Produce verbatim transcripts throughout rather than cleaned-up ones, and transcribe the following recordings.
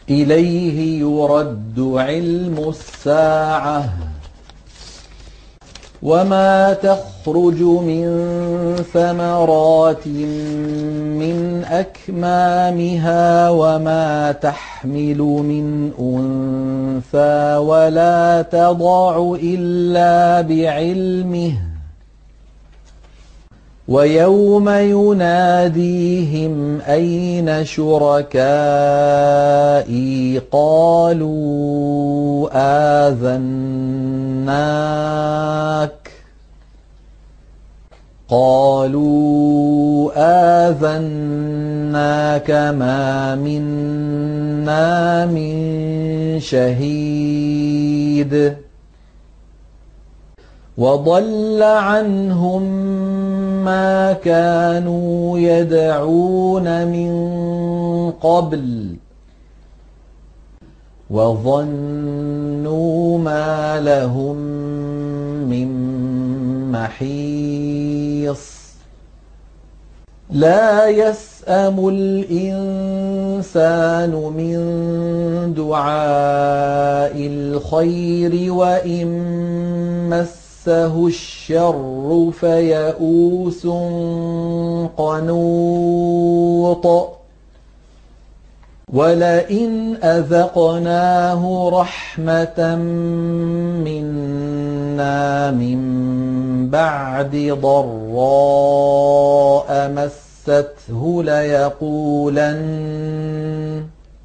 إليه يرد علم الساعة وما تخرج من ثمرات من أكمامها وما تحمل من أنثى ولا تضع إلا بعلمه ويوم يناديهم أين شركائي قالوا آذناك قالوا آذناك ما منا من شهيد وضل عنهم ما كانوا يدعون من قبل وظنوا ما لهم من محيص لا يسأم الإنسان من دعاء الخير وإن مسه الشر فيئوس قنوط ولئن أذقناه رحمة منا من بعد ضراء مسته ليقولن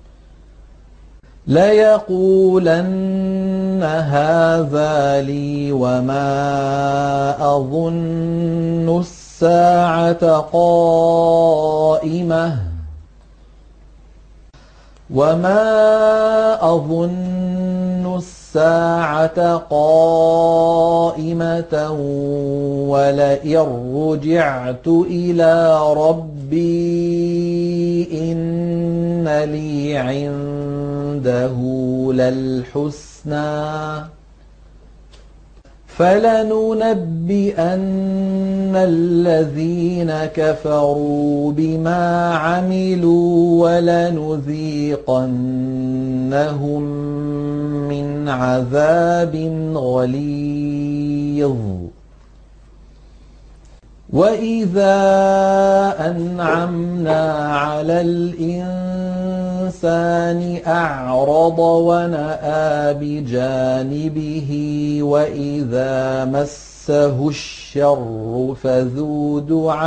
ليقولن هذا لي وما أظن الساعة قائمة وما أظن الساعة قائمة ولئن رجعت إلى ربي إن لي عنده للحسنى فلننبئن الذين كفروا بما عملوا ولنذيقنهم من عذاب غليظ وإذا أنعمنا على الإنسان أعرض ونأى بجانبه وإذا مسه الشر فذو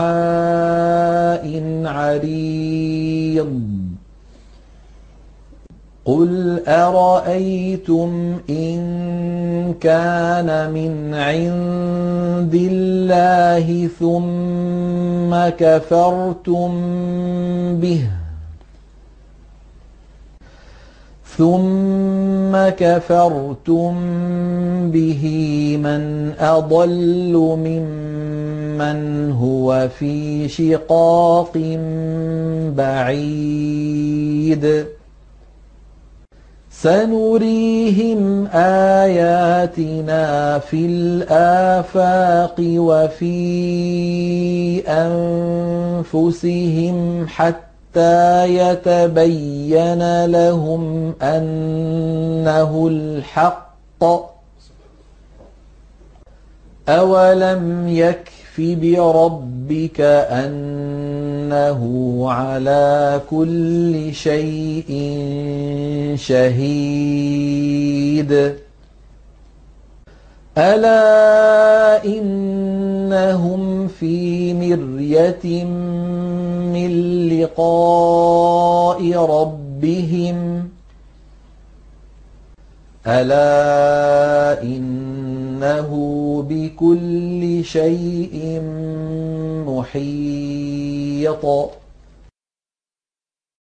دعاء عريض قل أرأيتم إن كان من عند الله ثم كفرتم به ثم كفرتم به من أضل ممن هو في شقاق بعيد سنريهم آياتنا في الآفاق وفي أنفسهم حتى يتبين لهم أنه الحق أولم يكف بربك أنه على كل شيء شهيد ألا إنهم في مرية من لقاء ربهم ألا إنه بكل شيء محيط